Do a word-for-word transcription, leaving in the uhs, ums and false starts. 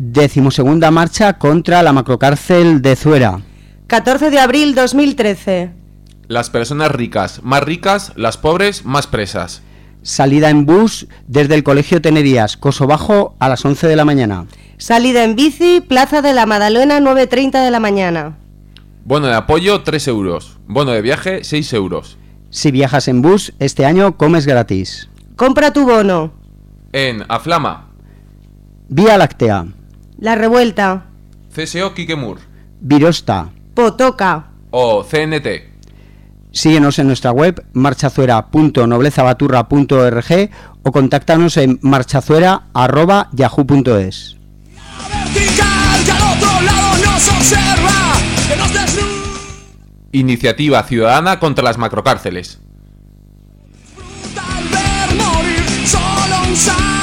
Decimosegunda marcha contra la macrocárcel de Zuera. catorce de abril dos mil trece. Las personas ricas más ricas, las pobres más presas. Salida en bus desde el Colegio Tenerías, Coso Bajo, a las once de la mañana. Salida en bici, Plaza de la Madalena, nueve treinta de la mañana. Bono de apoyo, tres euros. Bono de viaje, seis euros. Si viajas en bus, este año comes gratis. Compra tu bono. En Aflama, Vía Láctea, La Revuelta, C S O Quiquemur Virosta. Potoca. o C N T. Síguenos en nuestra web marchazuera punto noblezabaturra punto org o contáctanos en marchazuera arroba yahoo punto es. Iniciativa ciudadana contra las macrocárceles. Solo un